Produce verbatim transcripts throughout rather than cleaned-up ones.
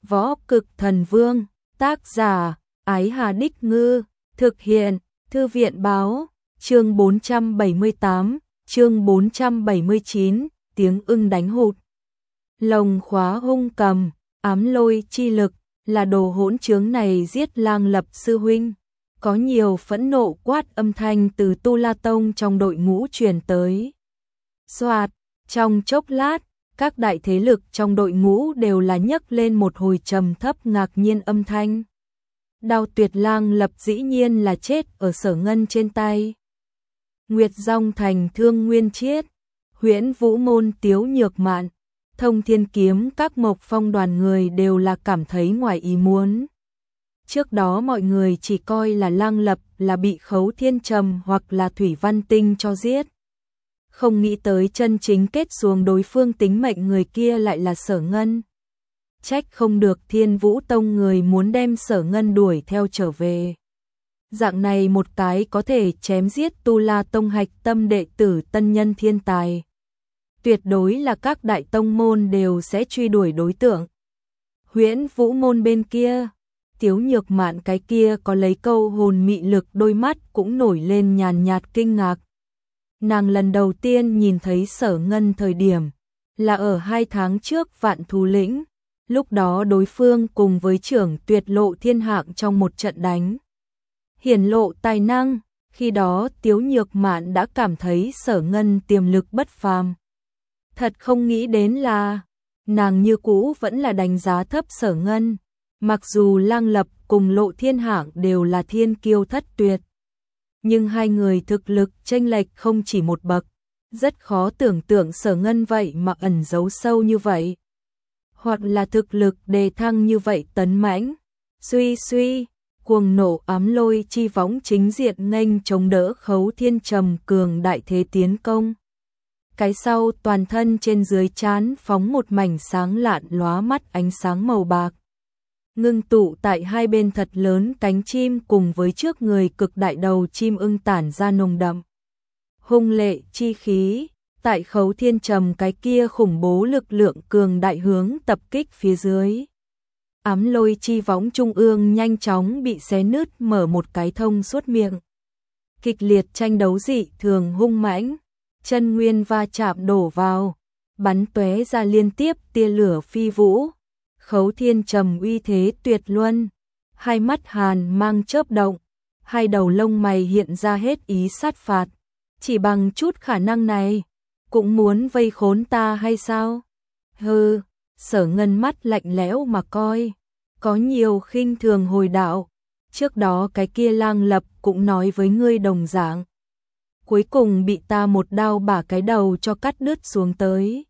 Võ Cực Thần Vương, tác giả, Ái Hà Đích Ngư, thực hiện, Thư viện Báo, chương bốn trăm bảy mươi tám, chương bốn trăm bảy mươi chín, tiếng ưng đánh hụt. Lồng khóa hung cầm, ám lôi chi lực, là đồ hỗn trướng này giết Lang Lập sư huynh. Có nhiều phẫn nộ quát âm thanh từ Tu La Tông trong đội ngũ truyền tới. Soạt, trong chốc lát, các đại thế lực trong đội ngũ đều là nhấc lên một hồi trầm thấp ngạc nhiên âm thanh. Đao Tuyệt Lang Lập dĩ nhiên là chết ở Sở Ngân trên tay. Nguyệt Dòng Thành Thương Nguyên Chiết, Huyễn Vũ Môn Tiếu Nhược Mạn, Thông Thiên Kiếm các Mộc Phong đoàn người đều là cảm thấy ngoài ý muốn. Trước đó mọi người chỉ coi là Lang Lập là bị Khấu Thiên Trầm hoặc là Thủy Văn Tinh cho giết. Không nghĩ tới chân chính kết xuống đối phương tính mệnh người kia lại là Sở Ngân. Trách không được Thiên Vũ Tông người muốn đem Sở Ngân đuổi theo trở về. Dạng này một cái có thể chém giết Tu La Tông hạch tâm đệ tử tân nhân thiên tài. Tuyệt đối là các đại tông môn đều sẽ truy đuổi đối tượng. Huyễn Vũ Môn bên kia, Tiếu Nhược Mạn cái kia có lấy câu hồn mị lực đôi mắt cũng nổi lên nhàn nhạt kinh ngạc. Nàng lần đầu tiên nhìn thấy Sở Ngân thời điểm là ở hai tháng trước Vạn Thú Lĩnh, lúc đó đối phương cùng với trưởng Tuyệt Lộ Thiên Hạng trong một trận đánh. Hiển lộ tài năng, khi đó Tiếu Nhược Mạn đã cảm thấy Sở Ngân tiềm lực bất phàm. Thật không nghĩ đến là, nàng như cũ vẫn là đánh giá thấp Sở Ngân, mặc dù Lang Lập cùng Lộ Thiên Hạng đều là thiên kiêu thất tuyệt. Nhưng hai người thực lực chênh lệch không chỉ một bậc, rất khó tưởng tượng Sở Ngân vậy mà ẩn giấu sâu như vậy. Hoặc là thực lực đề thăng như vậy tấn mãnh. Suy suy, cuồng nổ ám lôi chi võng chính diện nghênh chống đỡ Khấu Thiên Trầm cường đại thế tiến công. Cái sau toàn thân trên dưới trán phóng một mảnh sáng lạn lóa mắt ánh sáng màu bạc. Ngưng tụ tại hai bên thật lớn cánh chim cùng với trước người cực đại đầu chim ưng tản ra nồng đậm hung lệ chi khí, tại Khấu Thiên Trầm cái kia khủng bố lực lượng cường đại hướng tập kích phía dưới. Ám lôi chi võng trung ương nhanh chóng bị xé nứt mở một cái thông suốt miệng. Kịch liệt tranh đấu dị thường hung mãnh, chân nguyên va chạm đổ vào, bắn tóe ra liên tiếp tia lửa phi vũ. Khấu Thiên Trầm uy thế tuyệt luân, hai mắt hàn mang chớp động, hai đầu lông mày hiện ra hết ý sát phạt. Chỉ bằng chút khả năng này, cũng muốn vây khốn ta hay sao? Hừ, Sở Ngân mắt lạnh lẽo mà coi, có nhiều khinh thường hồi đạo. Trước đó cái kia Lang Lập cũng nói với ngươi đồng dạng. Cuối cùng bị ta một đao bả cái đầu cho cắt đứt xuống tới.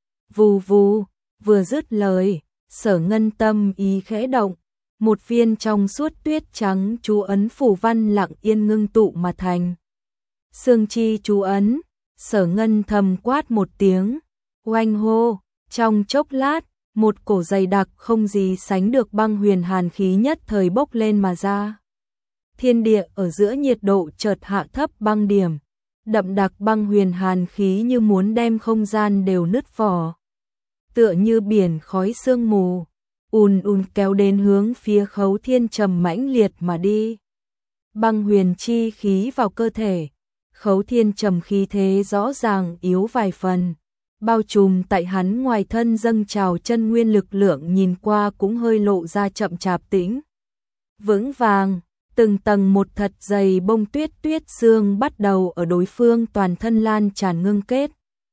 Vù vù, vừa dứt lời, Sở Ngân tâm ý khẽ động, một viên trong suốt tuyết trắng chú ấn phù văn lặng yên ngưng tụ mà thành. Sương chi chú ấn, Sở Ngân thầm quát một tiếng, oanh hô, trong chốc lát, một cổ dày đặc không gì sánh được băng huyền hàn khí nhất thời bốc lên mà ra. Thiên địa ở giữa nhiệt độ chợt hạ thấp băng điểm, đậm đặc băng huyền hàn khí như muốn đem không gian đều nứt vỏ. Tựa như biển khói sương mù, ùn ùn kéo đến hướng phía Khấu Thiên Trầm mãnh liệt mà đi. Băng huyền chi khí vào cơ thể, Khấu Thiên Trầm khí thế rõ ràng yếu vài phần, bao trùm tại hắn ngoài thân dâng trào chân nguyên lực lượng nhìn qua cũng hơi lộ ra chậm chạp tĩnh. Vững vàng, từng tầng một thật dày bông tuyết tuyết xương bắt đầu ở đối phương toàn thân lan tràn ngưng kết.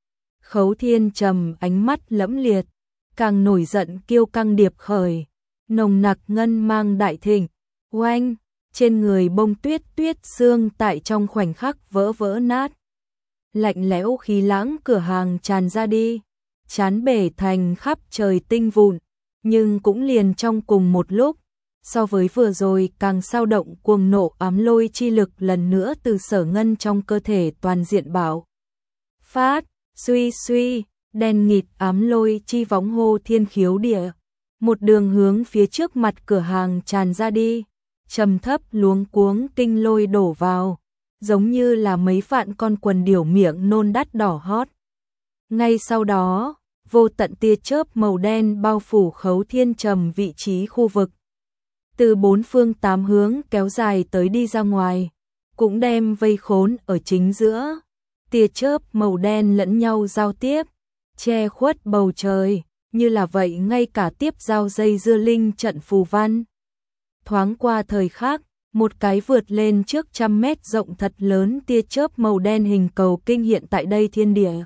Khấu Thiên Trầm ánh mắt lẫm liệt, càng nổi giận kiêu căng điệp khởi, nồng nặc ngân mang đại thịnh, oanh, trên người bông tuyết tuyết xương tại trong khoảnh khắc vỡ vỡ nát. Lạnh lẽo khí lãng cửa hàng tràn ra đi, chán bể thành khắp trời tinh vụn, nhưng cũng liền trong cùng một lúc, so với vừa rồi càng sao động cuồng nộ ám lôi chi lực lần nữa từ Sở Ngân trong cơ thể toàn diện bạo phát. Suy suy, đen nghịt ám lôi chi võng hô thiên khiếu địa, một đường hướng phía trước mặt cửa hàng tràn ra đi, trầm thấp luống cuống kinh lôi đổ vào, giống như là mấy vạn con quần điểu miệng nôn đắt đỏ hót. Ngay sau đó, vô tận tia chớp màu đen bao phủ Khấu Thiên Trầm vị trí khu vực. Từ bốn phương tám hướng kéo dài tới đi ra ngoài, cũng đem vây khốn ở chính giữa. Tia chớp màu đen lẫn nhau giao tiếp, che khuất bầu trời, như là vậy ngay cả tiếp giao dây dưa linh trận phù văn. Thoáng qua thời khắc, một cái vượt lên trước trăm mét rộng thật lớn tia chớp màu đen hình cầu kinh hiện tại đây thiên địa.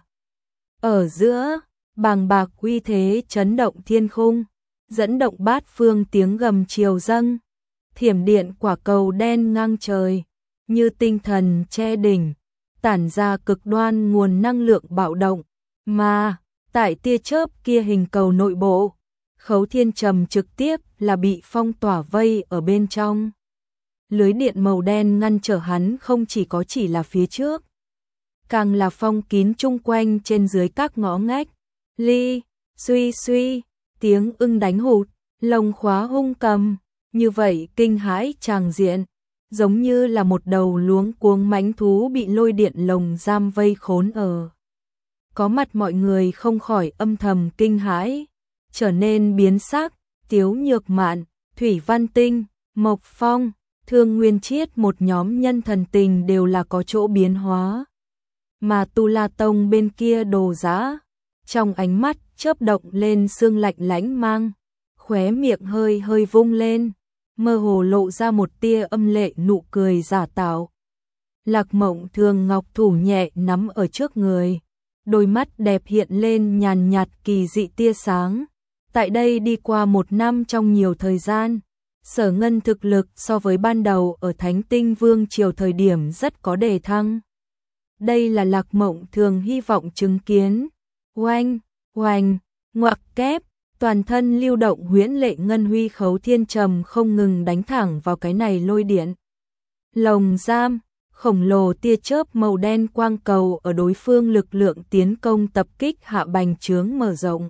Ở giữa, bàng bạc uy thế chấn động thiên khung, dẫn động bát phương tiếng gầm triều dâng, thiểm điện quả cầu đen ngang trời, như tinh thần che đỉnh, tản ra cực đoan nguồn năng lượng bạo động, mà tại tia chớp kia hình cầu nội bộ, Khấu Thiên Trầm trực tiếp là bị phong tỏa vây ở bên trong. Lưới điện màu đen ngăn trở hắn không chỉ có chỉ là phía trước, càng là phong kín chung quanh trên dưới các ngõ ngách. Ly, suy suy, tiếng ưng đánh hụt, lồng khóa hung cầm, như vậy kinh hãi tràng diện, giống như là một đầu luống cuống mãnh thú bị lôi điện lồng giam vây khốn ở. Có mặt mọi người không khỏi âm thầm kinh hãi, trở nên biến sắc. Tiếu Nhược Mạn, Thủy Văn Tinh, Mộc Phong, Thương Nguyên Chiết một nhóm nhân thần tình đều là có chỗ biến hóa. Mà Tu La Tông bên kia Đồ Giã, trong ánh mắt chớp động lên sương lạnh lãnh mang, khóe miệng hơi hơi vung lên, mơ hồ lộ ra một tia âm lệ nụ cười giả tạo. Lạc Mộng Thường ngọc thủ nhẹ nắm ở trước người, đôi mắt đẹp hiện lên nhàn nhạt kỳ dị tia sáng. Tại đây đi qua một năm trong nhiều thời gian, Sở Ngân thực lực so với ban đầu ở Thánh Tinh Vương triều thời điểm rất có đề thăng. Đây là Lạc Mộng Thường hy vọng chứng kiến. Oanh, oanh, ngoặc kép, toàn thân lưu động huyễn lệ ngân huy Khấu Thiên Trầm không ngừng đánh thẳng vào cái này lôi điện. Lồng giam, khổng lồ tia chớp màu đen quang cầu ở đối phương lực lượng tiến công tập kích hạ bành trướng mở rộng.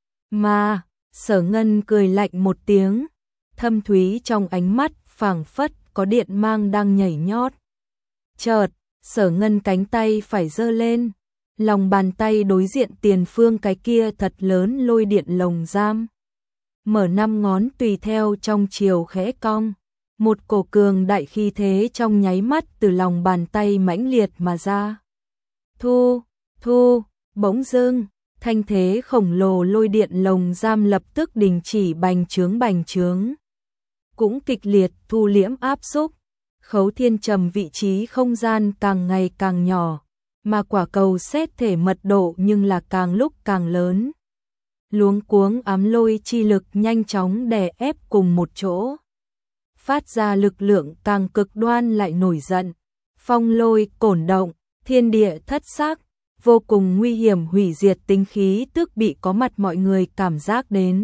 Mà, Sở Ngân cười lạnh một tiếng, thâm thúy trong ánh mắt phảng phất có điện mang đang nhảy nhót. Chợt, Sở Ngân cánh tay phải giơ lên, lòng bàn tay đối diện tiền phương cái kia thật lớn lôi điện lồng giam. Mở năm ngón tùy theo trong chiều khẽ cong, một cổ cường đại khí thế trong nháy mắt từ lòng bàn tay mãnh liệt mà ra. Thu, thu, bỗng dưng, thanh thế khổng lồ lôi điện lồng giam lập tức đình chỉ bành trướng bành trướng. Cũng kịch liệt thu liễm áp xúc, Khấu Thiên Trầm vị trí không gian càng ngày càng nhỏ, mà quả cầu xét thể mật độ nhưng là càng lúc càng lớn. Luống cuống ám lôi chi lực nhanh chóng đè ép cùng một chỗ, phát ra lực lượng càng cực đoan lại nổi giận. Phong lôi cổn động, thiên địa thất sắc, vô cùng nguy hiểm hủy diệt tính khí tức bị có mặt mọi người cảm giác đến.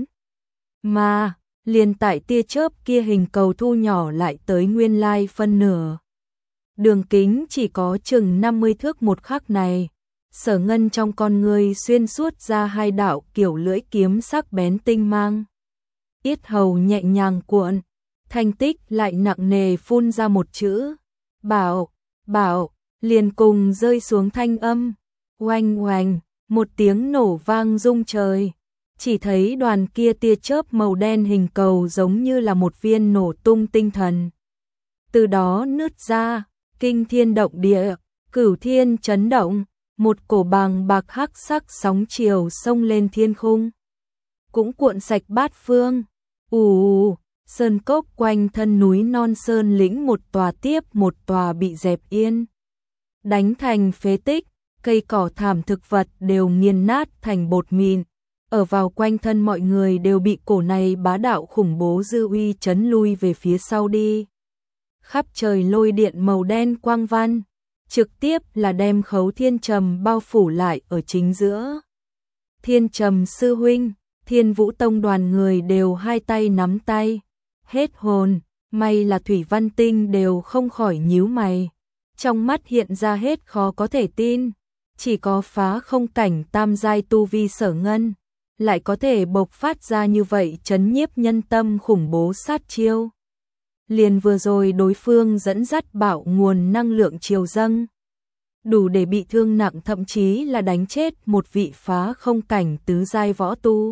Mà, liền tại tia chớp kia hình cầu thu nhỏ lại tới nguyên lai phân nửa. Đường kính chỉ có chừng năm mươi thước một khắc này, Sở Ngân trong con người xuyên suốt ra hai đạo kiểu lưỡi kiếm sắc bén tinh mang. Yết hầu nhẹ nhàng cuộn, thanh tích lại nặng nề phun ra một chữ. Bảo, bảo, liền cùng rơi xuống thanh âm. Oanh oanh, một tiếng nổ vang rung trời. Chỉ thấy đoàn kia tia chớp màu đen hình cầu giống như là một viên nổ tung tinh thần. Từ đó nứt ra, kinh thiên động địa, cửu thiên chấn động, một cổ bàng bạc hắc sắc sóng chiều sông lên thiên khung. Cũng cuộn sạch bát phương. Ù, sơn cốc quanh thân núi non sơn lĩnh một tòa tiếp một tòa bị dẹp yên, đánh thành phế tích, cây cỏ thảm thực vật đều nghiền nát thành bột mịn. Ở vào quanh thân mọi người đều bị cổ này bá đạo khủng bố dư uy chấn lui về phía sau đi. Khắp trời lôi điện màu đen quang văn, trực tiếp là đem Khấu Thiên Trầm bao phủ lại ở chính giữa. Thiên Trầm sư huynh, Thiên Vũ Tông đoàn người đều hai tay nắm tay, hết hồn, may là Thủy Văn Tinh đều không khỏi nhíu mày. Trong mắt hiện ra hết khó có thể tin, chỉ có phá không cảnh tam giai tu vi Sở Ngân, lại có thể bộc phát ra như vậy chấn nhiếp nhân tâm khủng bố sát chiêu. Liền vừa rồi đối phương dẫn dắt bạo nguồn năng lượng chiều dâng, đủ để bị thương nặng, thậm chí là đánh chết một vị phá không cảnh tứ giai võ tu.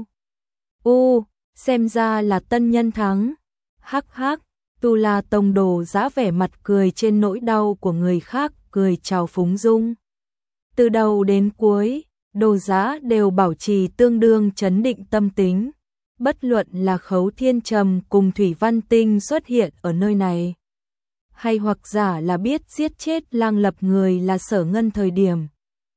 U, xem ra là tân nhân thắng. Hắc hắc, Tu La Tông Đồ Giá vẻ mặt cười trên nỗi đau của người khác, cười chào phúng dung. Từ đầu đến cuối, Đồ Giá đều bảo trì tương đương trấn định tâm tính. Bất luận là Khấu Thiên Trầm cùng Thủy Văn Tinh xuất hiện ở nơi này, hay hoặc giả là biết giết chết Lang Lập người là Sở Ngân thời điểm,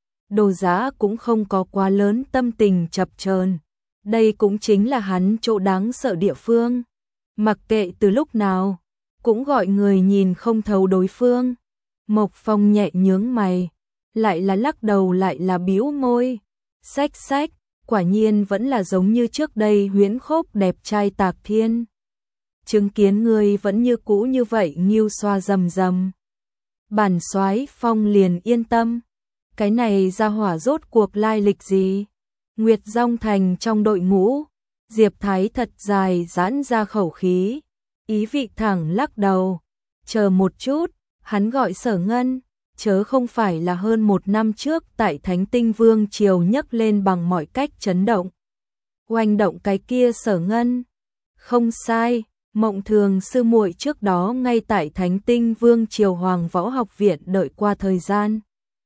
Đồ Giá cũng không có quá lớn tâm tình chập chờn. Đây cũng chính là hắn chỗ đáng sợ địa phương. Mặc kệ từ lúc nào, cũng gọi người nhìn không thấu đối phương. Mộc Phong nhẹ nhướng mày, lại là lắc đầu lại là bĩu môi. Xách xách, quả nhiên vẫn là giống như trước đây huyễn khốc đẹp trai Tạc Thiên. Chứng kiến người vẫn như cũ như vậy, nghiêu xoa rầm rầm. Bản soái Phong liền yên tâm. Cái này ra hỏa rốt cuộc lai lịch gì? Nguyệt Dòng Thành trong đội ngũ, Diệp Thái thật dài giãn ra khẩu khí, ý vị thẳng lắc đầu. Chờ một chút, hắn gọi Sở Ngân, chớ không phải là hơn một năm trước tại Thánh Tinh Vương Triều nhấc lên bằng mọi cách chấn động. Oanh động cái kia Sở Ngân. Không sai, Mộng Thường sư muội trước đó ngay tại Thánh Tinh Vương Triều Hoàng Võ Học Viện đợi qua thời gian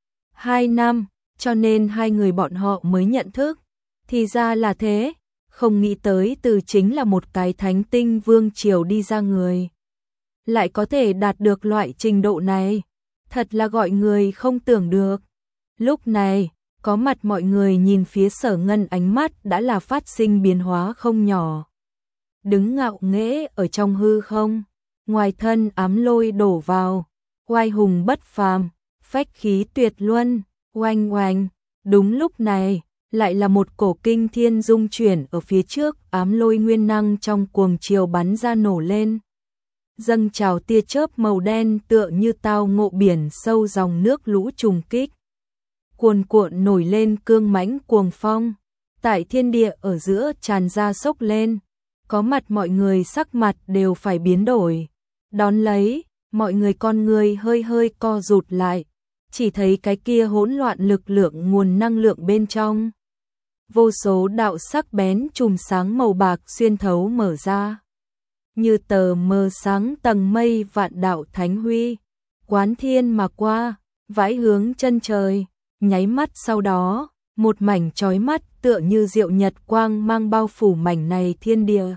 hai năm, cho nên hai người bọn họ mới nhận thức. Thì ra là thế, không nghĩ tới từ chính là một cái Thánh Tinh Vương Triều đi ra người, lại có thể đạt được loại trình độ này, thật là gọi người không tưởng được. Lúc này, có mặt mọi người nhìn phía Sở Ngân, ánh mắt đã là phát sinh biến hóa không nhỏ. Đứng ngạo nghễ ở trong hư không, ngoài thân ám lôi đổ vào, oai hùng bất phàm, phách khí tuyệt luân, oanh oanh. Đúng lúc này, lại là một cổ kinh thiên dung chuyển ở phía trước, ám lôi nguyên năng trong cuồng chiều bắn ra nổ lên. Dâng trào tia chớp màu đen tựa như tao ngộ biển sâu, dòng nước lũ trùng kích. Cuồn cuộn nổi lên cương mãnh cuồng phong, tại thiên địa ở giữa tràn ra sốc lên. Có mặt mọi người sắc mặt đều phải biến đổi. Đón lấy, mọi người con người hơi hơi co rụt lại, chỉ thấy cái kia hỗn loạn lực lượng nguồn năng lượng bên trong. Vô số đạo sắc bén chùm sáng màu bạc xuyên thấu mở ra. Như tờ mờ sáng tầng mây, vạn đạo thánh huy, quán thiên mà qua, vãi hướng chân trời. Nháy mắt sau đó, một mảnh chói mắt tựa như diệu nhật quang mang bao phủ mảnh này thiên địa.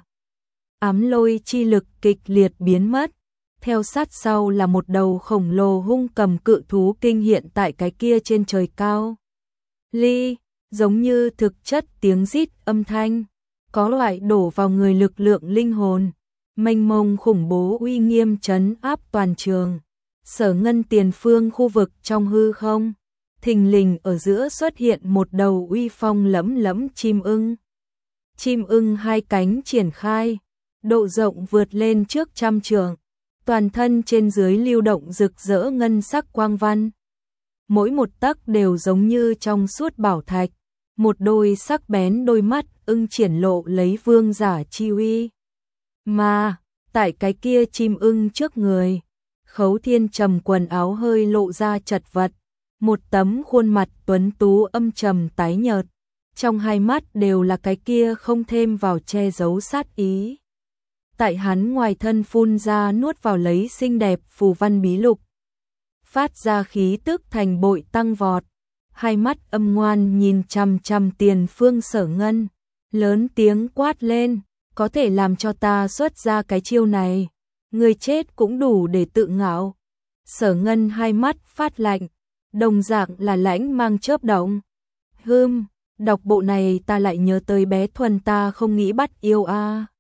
Ám lôi chi lực kịch liệt biến mất. Theo sát sau là một đầu khổng lồ hung cầm cự thú kinh hiện tại cái kia trên trời cao. Ly, giống như thực chất tiếng rít âm thanh, có loại đổ vào người lực lượng linh hồn, mênh mông khủng bố uy nghiêm trấn áp toàn trường. Sở Ngân tiền phương khu vực trong hư không, thình lình ở giữa xuất hiện một đầu uy phong lẫm lẫm chim ưng. Chim ưng hai cánh triển khai, độ rộng vượt lên trước trăm trượng, toàn thân trên dưới lưu động rực rỡ ngân sắc quang văn. Mỗi một tấc đều giống như trong suốt bảo thạch, một đôi sắc bén đôi mắt ưng triển lộ lấy vương giả chi uy. Mà, tại cái kia chim ưng trước người, Khấu Thiên Trầm quần áo hơi lộ ra chật vật, một tấm khuôn mặt tuấn tú âm trầm tái nhợt, trong hai mắt đều là cái kia không thêm vào che giấu sát ý. Tại hắn ngoài thân phun ra nuốt vào lấy xinh đẹp phù văn bí lục, phát ra khí tức thành bội tăng vọt, hai mắt âm ngoan nhìn chằm chằm tiền phương Sở Ngân, lớn tiếng quát lên, có thể làm cho ta xuất ra cái chiêu này, người chết cũng đủ để tự ngạo. Sở Ngân hai mắt phát lạnh, đồng dạng là lãnh mang chớp động. Hừm, đọc bộ này ta lại nhớ tới bé Thuần ta không nghĩ bắt yêu a. À.